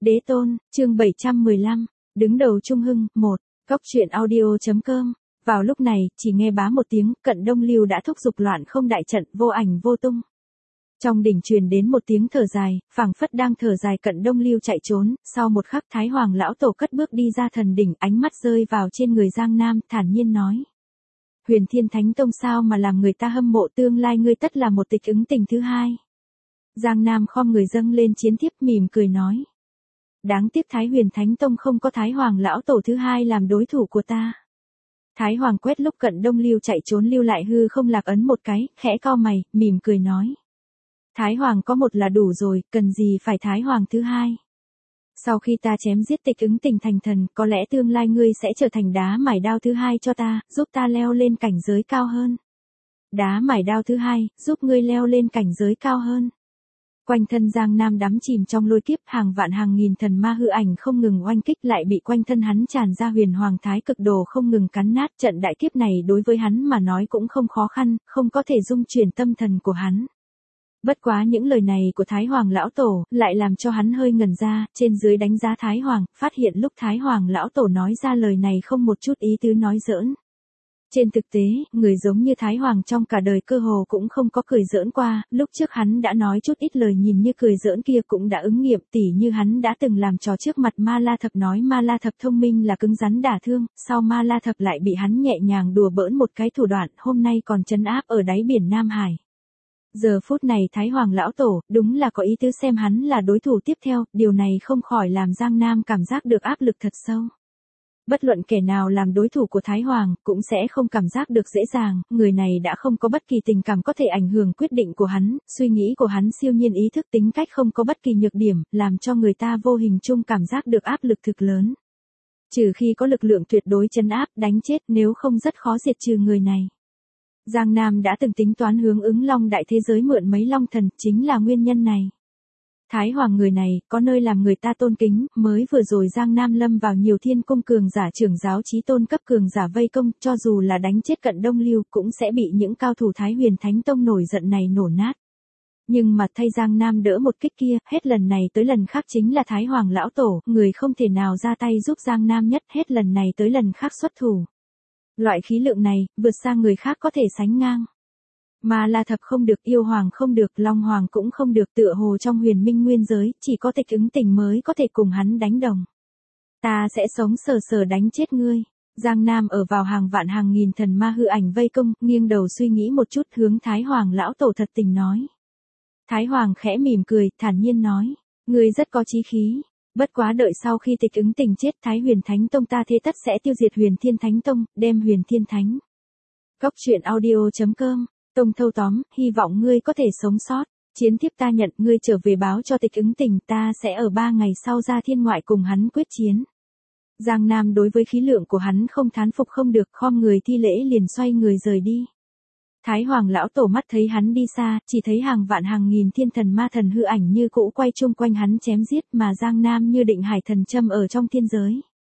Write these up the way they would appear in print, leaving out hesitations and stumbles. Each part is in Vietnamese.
Đế tôn, chương 715, đứng đầu Trung Hưng, 1, Cóc truyện audio.com. Vào lúc này, chỉ nghe bá một tiếng, Cận Đông Lưu đã thúc giục loạn không đại trận, vô ảnh vô tung. Trong đỉnh truyền đến một tiếng thở dài, phảng phất đang thở dài. Cận Đông Lưu chạy trốn, sau một khắc Thái Hoàng lão tổ cất bước đi ra thần đỉnh, ánh mắt rơi vào trên người Giang Nam, thản nhiên nói: Huyền Thiên Thánh Tông sao mà làm người ta hâm mộ, tương lai ngươi tất là một tịch ứng tình thứ hai. Giang Nam khom người dâng lên chiến thiếp, mỉm cười nói: Đáng tiếc Thái Huyền Thánh Tông không có Thái Hoàng lão tổ thứ hai làm đối thủ của ta. Thái Hoàng quét lúc Cận Đông Lưu chạy trốn lưu lại hư không lạc ấn một cái, khẽ cau mày, mỉm cười nói: Thái Hoàng có một là đủ rồi, cần gì phải Thái Hoàng thứ hai. Sau khi ta chém giết tịch ứng tình thành thần, có lẽ tương lai ngươi sẽ trở thành đá mài đao thứ hai cho ta, giúp ta leo lên cảnh giới cao hơn. Đá mài đao thứ hai, giúp ngươi leo lên cảnh giới cao hơn. Quanh thân Giang Nam đắm chìm trong lôi kiếp, hàng vạn hàng nghìn thần ma hư ảnh không ngừng oanh kích, lại bị quanh thân hắn tràn ra huyền hoàng thái cực đồ không ngừng cắn nát. Trận đại kiếp này đối với hắn mà nói cũng không khó khăn, không có thể dung chuyển tâm thần của hắn. Bất quá những lời này của Thái Hoàng lão tổ lại làm cho hắn hơi ngẩn ra, trên dưới đánh giá Thái Hoàng, phát hiện lúc Thái Hoàng lão tổ nói ra lời này không một chút ý tứ nói giỡn. Trên thực tế, người giống như Thái Hoàng trong cả đời cơ hồ cũng không có cười giỡn qua, lúc trước hắn đã nói chút ít lời nhìn như cười giỡn kia cũng đã ứng nghiệm, tỉ như hắn đã từng làm trò trước mặt Ma La Thập nói Ma La Thập thông minh là cứng rắn đả thương, sau Ma La Thập lại bị hắn nhẹ nhàng đùa bỡn một cái thủ đoạn, hôm nay còn trấn áp ở đáy biển Nam Hải. Giờ phút này Thái Hoàng lão tổ, đúng là có ý tứ xem hắn là đối thủ tiếp theo, điều này không khỏi làm Giang Nam cảm giác được áp lực thật sâu. Bất luận kẻ nào làm đối thủ của Thái Hoàng, cũng sẽ không cảm giác được dễ dàng, người này đã không có bất kỳ tình cảm có thể ảnh hưởng quyết định của hắn, suy nghĩ của hắn siêu nhiên, ý thức tính cách không có bất kỳ nhược điểm, làm cho người ta vô hình chung cảm giác được áp lực thực lớn. Trừ khi có lực lượng tuyệt đối trấn áp, đánh chết, nếu không rất khó diệt trừ người này. Giang Nam đã từng tính toán hướng ứng Long đại thế giới mượn mấy Long thần, chính là nguyên nhân này. Thái Hoàng người này, có nơi làm người ta tôn kính, mới vừa rồi Giang Nam lâm vào nhiều thiên cung cường giả trưởng giáo chí tôn cấp cường giả vây công, cho dù là đánh chết Cận Đông Lưu cũng sẽ bị những cao thủ Thái Huyền Thánh Tông nổi giận này nổ nát. Nhưng mà thay Giang Nam đỡ một kích kia, hết lần này tới lần khác chính là Thái Hoàng lão tổ, người không thể nào ra tay giúp Giang Nam nhất, hết lần này tới lần khác xuất thủ. Loại khí lượng này, vượt xa người khác có thể sánh ngang. Ma La Thập không được, yêu hoàng không được, Long Hoàng cũng không được, tựa hồ trong huyền minh nguyên giới, chỉ có tịch ứng tình mới có thể cùng hắn đánh đồng. Ta sẽ sống sờ sờ đánh chết ngươi. Giang Nam ở vào hàng vạn hàng nghìn thần ma hư ảnh vây công, nghiêng đầu suy nghĩ một chút, hướng Thái Hoàng lão tổ thật tình nói. Thái Hoàng khẽ mỉm cười, thản nhiên nói, ngươi rất có chí khí. Bất quá đợi sau khi tịch ứng tình chết, Thái Huyền Thánh Tông ta thế tất sẽ tiêu diệt Huyền Thiên Thánh Tông, đem Huyền Thiên Thánh. Cóc truyện audio.com. Tông thâu tóm, hy vọng ngươi có thể sống sót. Chiến thiếp ta nhận, ngươi trở về báo cho tịch ứng tình, ta sẽ ở 3 ngày sau ra thiên ngoại cùng hắn quyết chiến. Giang Nam đối với khí lượng của hắn không thán phục không được, khom người thi lễ liền xoay người rời đi. Thái Hoàng lão tổ mắt thấy hắn đi xa, chỉ thấy hàng vạn hàng nghìn thiên thần ma thần hư ảnh như cũ quay chung quanh hắn chém giết, mà Giang Nam như định hải thần châm ở trong thiên giới.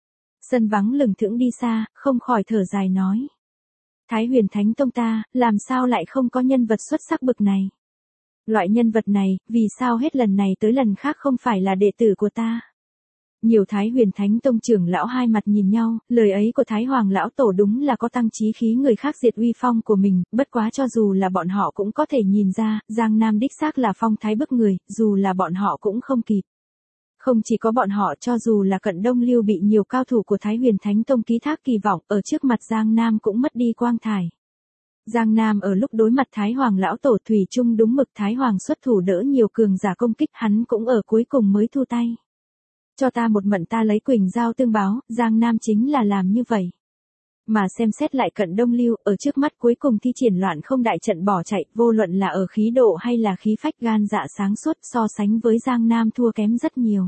Sân vắng lừng thững đi xa, không khỏi thở dài nói. Thái Huyền Thánh Tông ta, làm sao lại không có nhân vật xuất sắc bực này? Loại nhân vật này, vì sao hết lần này tới lần khác không phải là đệ tử của ta? Nhiều Thái Huyền Thánh Tông trưởng lão hai mặt nhìn nhau, lời ấy của Thái Hoàng lão tổ đúng là có tăng chí khí người khác diệt uy phong của mình, bất quá cho dù là bọn họ cũng có thể nhìn ra, Giang Nam đích xác là phong thái bức người, dù là bọn họ cũng không kịp. Không chỉ có bọn họ, cho dù là Cận Đông Lưu bị nhiều cao thủ của Thái Huyền Thánh Tông ký thác kỳ vọng, ở trước mặt Giang Nam cũng mất đi quang thải. Giang Nam ở lúc đối mặt Thái Hoàng lão tổ thủy chung đúng mực, Thái Hoàng xuất thủ đỡ nhiều cường giả công kích, hắn cũng ở cuối cùng mới thu tay. Cho ta một mận ta lấy Quỳnh Giao tương báo, Giang Nam chính là làm như vậy. Mà xem xét lại Cận Đông Lưu, ở trước mắt cuối cùng thi triển loạn không đại trận bỏ chạy, vô luận là ở khí độ hay là khí phách gan dạ sáng suốt, so sánh với Giang Nam thua kém rất nhiều.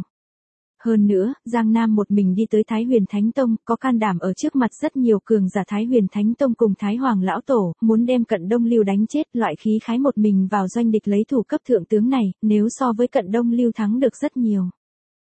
Hơn nữa, Giang Nam một mình đi tới Thái Huyền Thánh Tông, có can đảm ở trước mặt rất nhiều cường giả Thái Huyền Thánh Tông cùng Thái Hoàng lão tổ, muốn đem Cận Đông Lưu đánh chết, loại khí khái một mình vào doanh địch lấy thủ cấp thượng tướng này, nếu so với Cận Đông Lưu thắng được rất nhiều.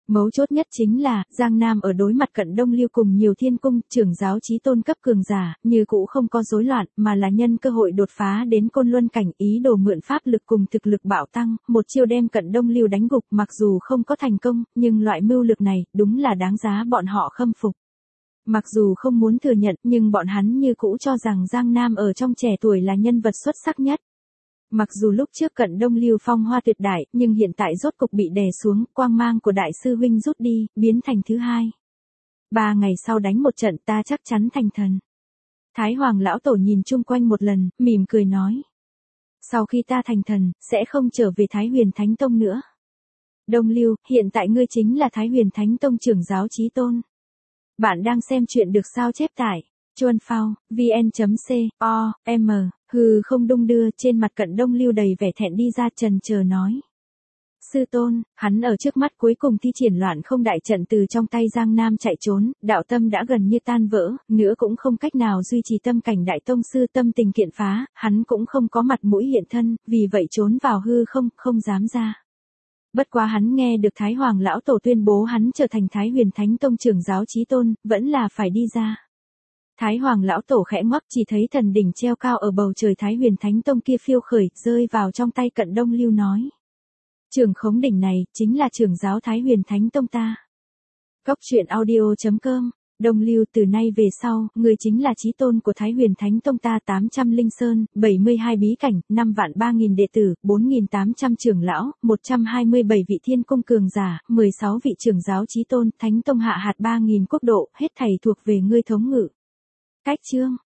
Mấu chốt nhất chính là, Giang Nam ở đối mặt Cận Đông Lưu cùng nhiều thiên cung, trưởng giáo chí tôn cấp cường giả, như cũ không có rối loạn, mà là nhân cơ hội đột phá đến Côn Luân cảnh, ý đồ mượn pháp lực cùng thực lực bạo tăng, một chiêu đem Cận Đông Lưu đánh gục, mặc dù không có thành công, nhưng loại mưu lược này, đúng là đáng giá bọn họ khâm phục. Mặc dù không muốn thừa nhận, nhưng bọn hắn như cũ cho rằng Giang Nam ở trong trẻ tuổi là nhân vật xuất sắc nhất. Mặc dù lúc trước Cận Đông Lưu phong hoa tuyệt đại, nhưng hiện tại rốt cục bị đè xuống, quang mang của đại sư huynh rút đi, biến thành thứ hai. 3 ngày sau đánh một trận ta chắc chắn thành thần. Thái Hoàng lão tổ nhìn chung quanh một lần, mỉm cười nói. Sau khi ta thành thần, sẽ không trở về Thái Huyền Thánh Tông nữa. Đông Lưu, hiện tại ngươi chính là Thái Huyền Thánh Tông trưởng giáo chí tôn. Bạn đang xem chuyện được sao chép tại Chuan Phao, vn.com, hừ không đung đưa, trên mặt Cận Đông Lưu đầy vẻ thẹn đi ra trần chờ nói. Sư tôn, hắn ở trước mắt cuối cùng thi triển loạn không đại trận từ trong tay Giang Nam chạy trốn, đạo tâm đã gần như tan vỡ, nữa cũng không cách nào duy trì tâm cảnh đại tông sư, tâm tình kiện phá, hắn cũng không có mặt mũi hiện thân, vì vậy trốn vào hư không, không dám ra. Bất quá hắn nghe được Thái Hoàng lão tổ tuyên bố hắn trở thành Thái Huyền Thánh Tông trưởng giáo chí tôn, vẫn là phải đi ra. Thái Hoàng lão tổ khẽ ngoắc, chỉ thấy thần đỉnh treo cao ở bầu trời Thái Huyền Thánh Tông kia phiêu khởi, rơi vào trong tay Cận Đông Lưu nói. Trưởng khống đỉnh này, chính là trưởng giáo Thái Huyền Thánh Tông ta. Cốc truyện audio.com, Đông Lưu, từ nay về sau, người chính là chí tôn của Thái Huyền Thánh Tông ta. 800 linh sơn, 72 bí cảnh, 5 vạn 3.000 đệ tử, 4.800 trưởng lão, 127 vị thiên cung cường giả, 16 vị trưởng giáo chí tôn, Thánh Tông hạ hạt 3.000 quốc độ, hết thảy thuộc về ngươi thống ngự. Cách chương